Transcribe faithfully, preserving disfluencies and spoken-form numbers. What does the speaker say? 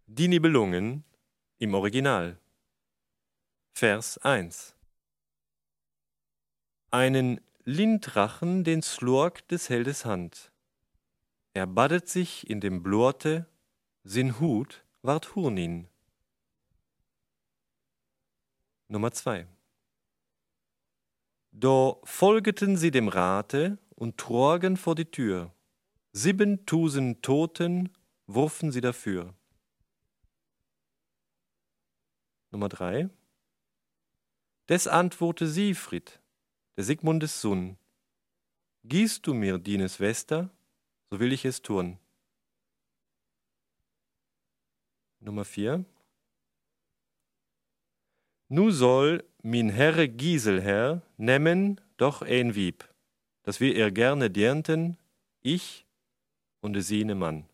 Die Nibelungen im Original. Vers eins. Einen Lindrachen den Slorg des Heldes Hand. Er badet sich in dem Blorte, sin Hut ward Hurnin. Nummer zwei. Do folgeten sie dem Rate und trogen vor die Tür. Siebentausend Toten wurfen sie dafür. Nummer drei. Des antworte Siegfried, der Sigmundes Sohn. Gießt du mir dienes Wester, so will ich es tun. Nummer vier. Nu soll min Herre Giselher nemmen doch ein Wieb, dass wir ihr gerne dienten, ich und de sine Mann.